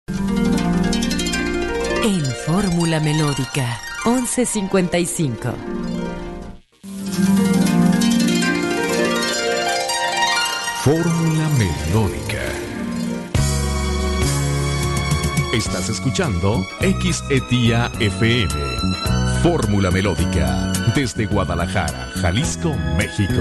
En Fórmula Melódica, 11:55. Fórmula Melódica. Estás escuchando XETIA FM. Fórmula Melódica, desde Guadalajara, Jalisco, México.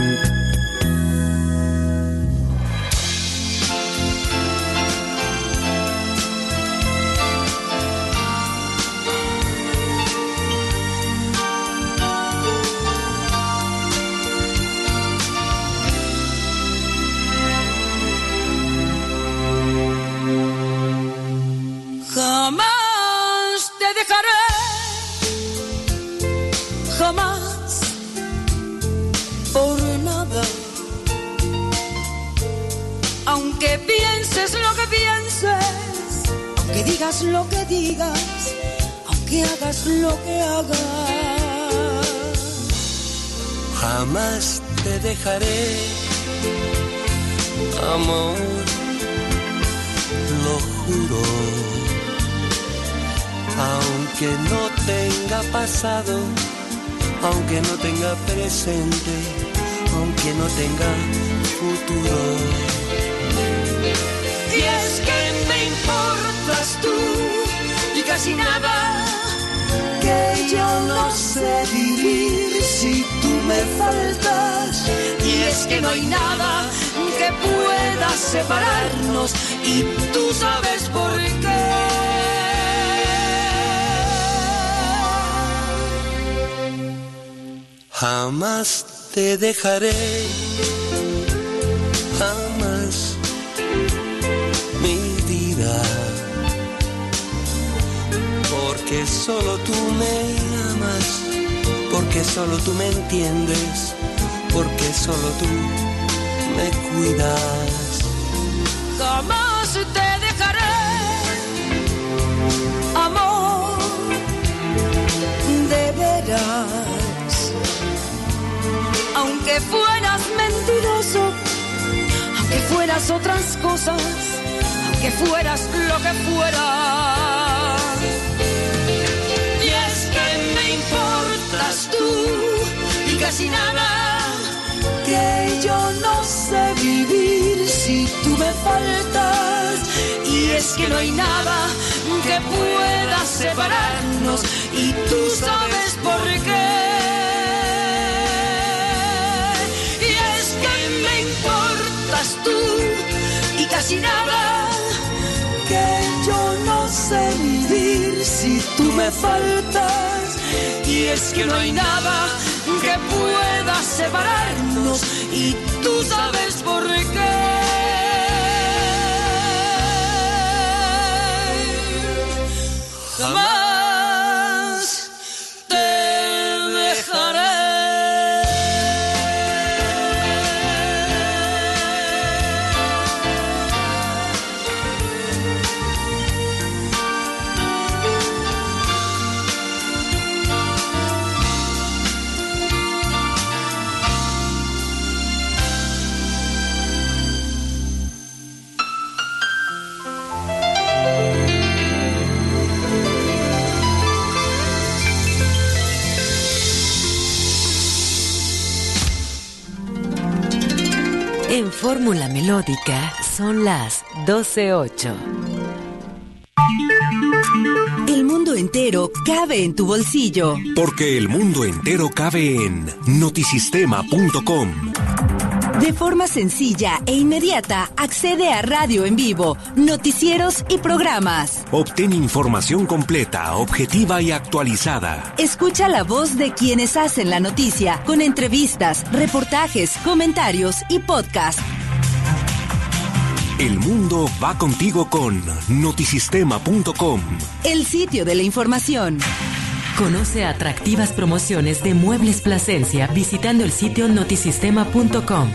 Jamás te dejaré, jamás, por nada. Aunque pienses lo que pienses, aunque digas lo que digas, aunque hagas lo que hagas. Jamás te dejaré, amor, lo juro. Aunque no tenga pasado, aunque no tenga presente, aunque no tenga futuro. Y es que me importas tú y casi nada, que yo no sé vivir si tú me faltas. Y es que no hay nada que pueda separarnos y tú sabes por qué. Jamás te dejaré, jamás, mi vida, porque solo tú me amas, porque solo tú me entiendes, porque solo tú me cuidas. Jamás te dejaré, amor, de veras. Aunque fueras mentiroso, aunque fueras otras cosas, aunque fueras lo que fueras. Y es que me importas tú y casi nada, que yo no sé vivir si tú me faltas. Y es que no hay nada que pueda separarnos y tú sabes por qué. Tú y casi nada, que yo no sé vivir si tú me faltas. Y es que no hay nada que pueda separarnos y tú sabes por qué. Jamás te dejaré. En Fórmula Melódica son las 12:08. El mundo entero cabe en tu bolsillo. Porque el mundo entero cabe en notisistema.com. De forma sencilla e inmediata, accede a radio en vivo, noticieros y programas. Obtén información completa, objetiva y actualizada. Escucha la voz de quienes hacen la noticia, con entrevistas, reportajes, comentarios y podcast. El mundo va contigo con notisistema.com. El sitio de la información. Conoce atractivas promociones de Muebles Plasencia visitando el sitio notisistema.com.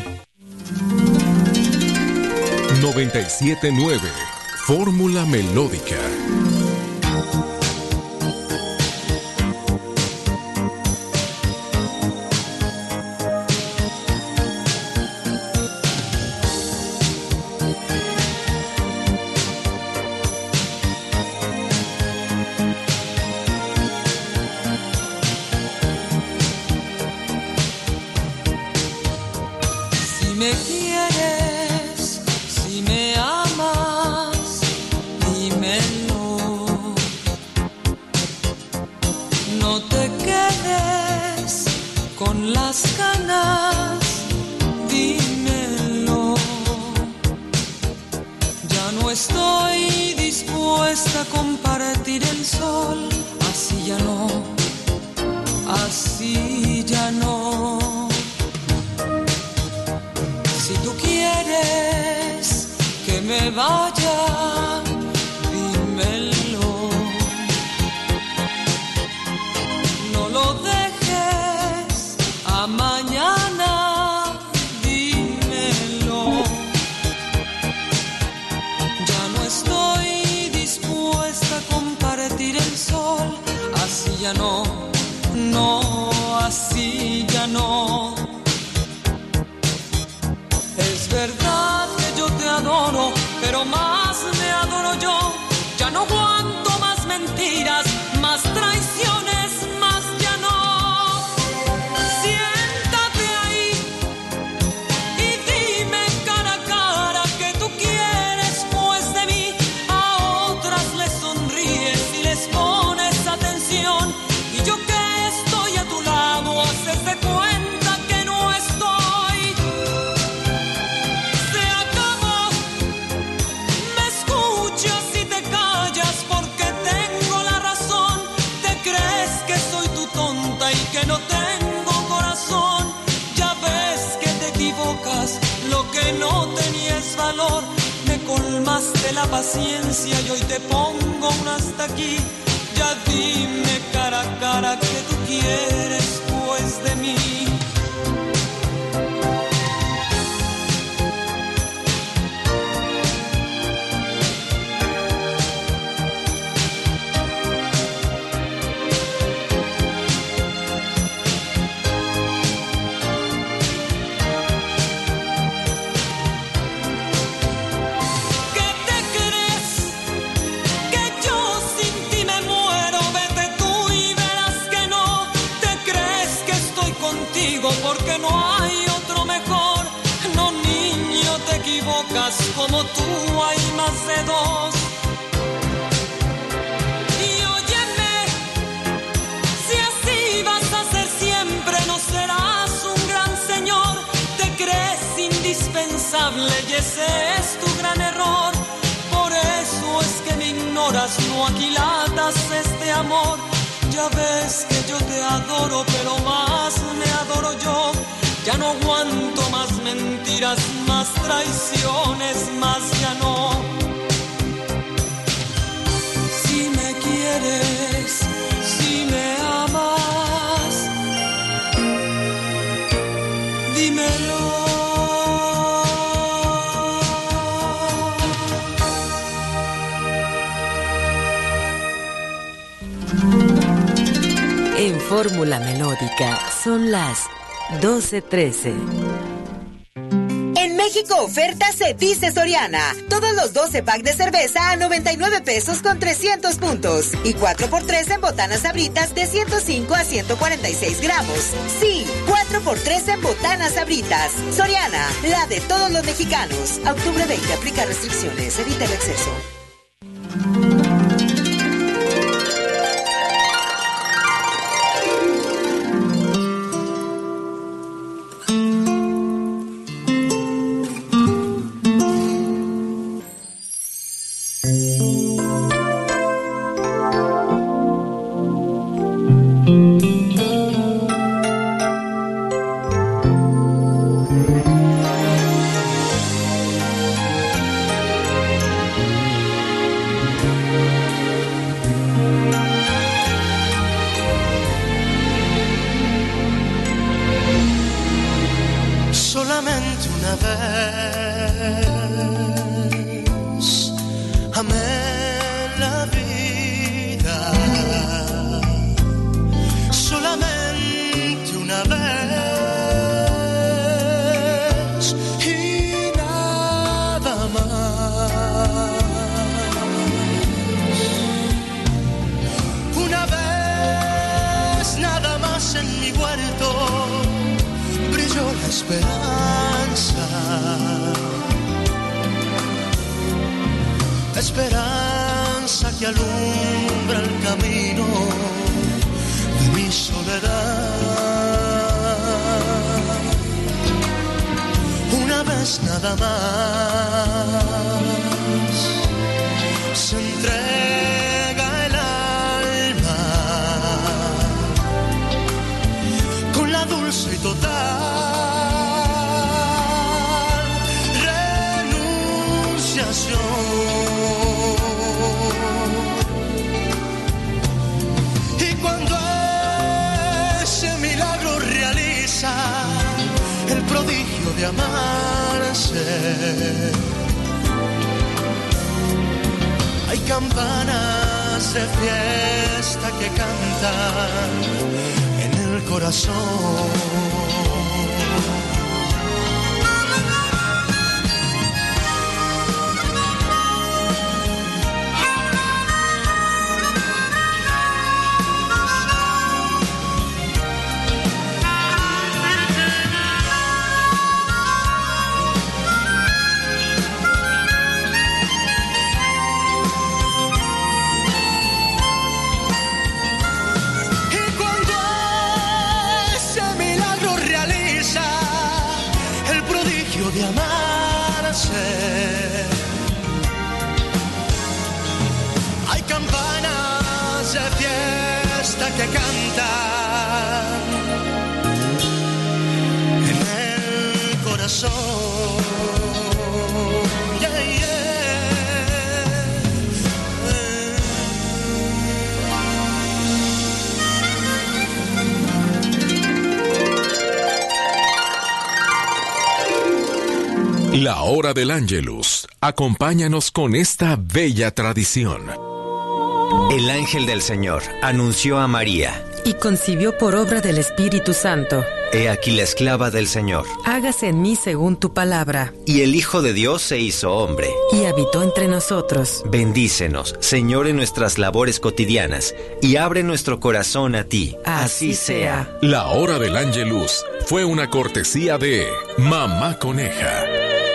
97.9 Fórmula Melódica. con las ganas, dímelo. Ya no estoy dispuesta a compartir el sol, así ya no, así ya no. Si tú quieres que me vaya, dímelo. No lo dejes a mañana, dímelo. Ya no estoy dispuesta a compartir el sol, así ya no, no, así ya no. Es verdad que yo te adoro, pero más me adoro yo. Ya no aguanto más mentiras, más traiciones, más ya no. Siéntate ahí y dime cara a cara que tú quieres pues de mí. A otras les sonríes y les pones atención, y yo que estoy a tu lado haces de cuenta que no estoy. Se acabó, me escuchas y te callas porque tengo la razón. Te crees que soy tu tonta y que no tengo corazón. Ya ves que te equivocas, lo que no tenía es valor. Me colmaste la paciencia y hoy te pongo un hasta aquí. Ya dime cara a cara que tú quieres pues de mí. ¿Qué te crees? Que yo sin ti me muero. Vete tú y verás que no. Te crees que estoy contigo porque no hay otro mejor. No, niño, te equivocas, como tú hay más de dos. Y óyeme, si así vas a ser siempre, no serás un gran señor. Te crees indispensable y ese es tu gran error. Por eso es que me ignoras, no aquilatas este amor. Ya ves que yo te adoro, pero más me adoro yo. Ya no aguanto más mentiras, más traiciones, más ya no. Si me quieres, si me amas, dímelo. En Fórmula Melódica son las 12:13. En México oferta se dice Soriana. Todos los 12 packs de cerveza a 99 pesos con 300 puntos. Y 4x3 en botanas Sabritas de 105 a 146 gramos. Sí, 4x3 en botanas Sabritas. Soriana, la de todos los mexicanos. A octubre 20 aplica restricciones. Evita el exceso. Solamente una vez amé la vida, solamente una vez y nada más. Una vez nada más en mi huerto brilló la esperanza, esperanza que alumbra el camino de mi soledad. es nada más. Se entrega el alma con la dulce y total renunciación. Y cuando ese milagro realiza el prodigio de amarse, hay campanas de fiesta que cantan en el corazón. De amarse, hay campanas de fiesta que cantan en el corazón. Yeah, yeah. La hora del Ángelus. Acompáñanos con esta bella tradición. El ángel del Señor anunció a María. Y concibió por obra del Espíritu Santo. He aquí la esclava del Señor. Hágase en mí según tu palabra. Y el Hijo de Dios se hizo hombre. Y habitó entre nosotros. Bendícenos, Señor, en nuestras labores cotidianas. Y abre nuestro corazón a ti. Así sea. La hora del Ángelus fue una cortesía de Mamá Coneja.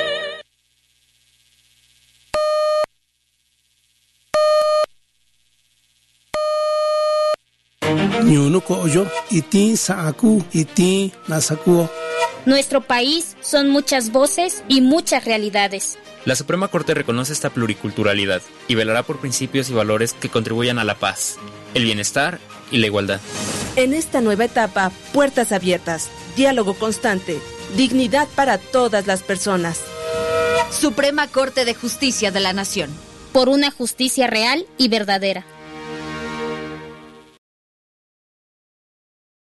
Nuestro país son muchas voces y muchas realidades. La Suprema Corte reconoce esta pluriculturalidad y velará por principios y valores que contribuyan a la paz, el bienestar y la igualdad. En esta nueva etapa, puertas abiertas, diálogo constante, dignidad para todas las personas. Suprema Corte de Justicia de la Nación. Por una justicia real y verdadera.